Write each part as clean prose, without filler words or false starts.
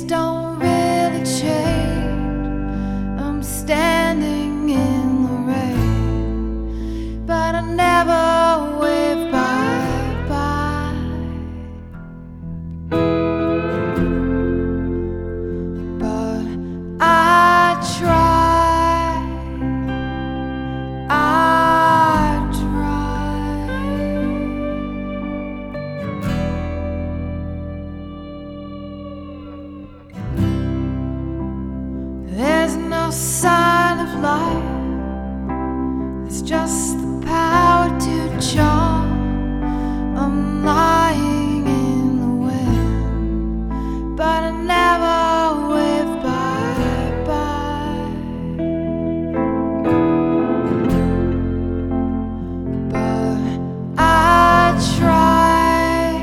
don't really change. I'm standing in the rain, but I never wave bye-bye. But I try, There's no sign of life, it's just the power to charm. I'm lying in the wind, but I never wave bye-bye. But I try,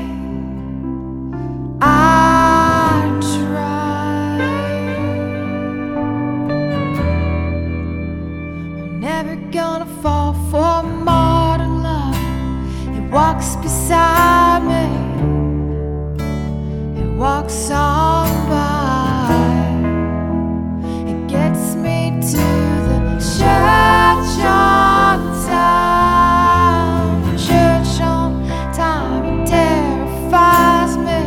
never gonna fall for modern love. It walks beside me, it walks on by. It gets me to the church on time. Church on time, it terrifies me.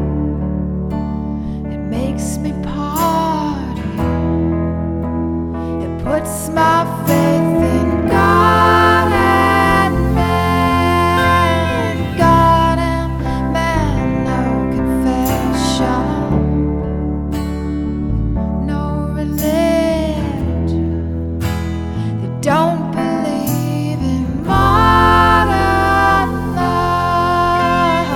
It makes me party. It puts my faith in God and man. God and man, no confession, no religion. They don't believe in modern love.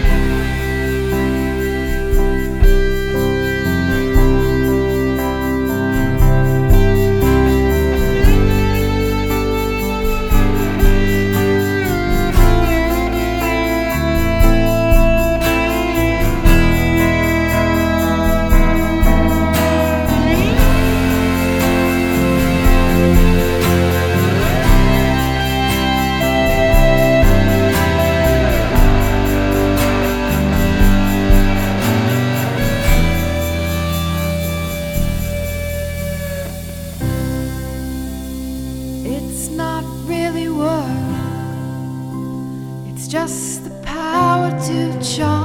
It's not really work, it's just the power to charm.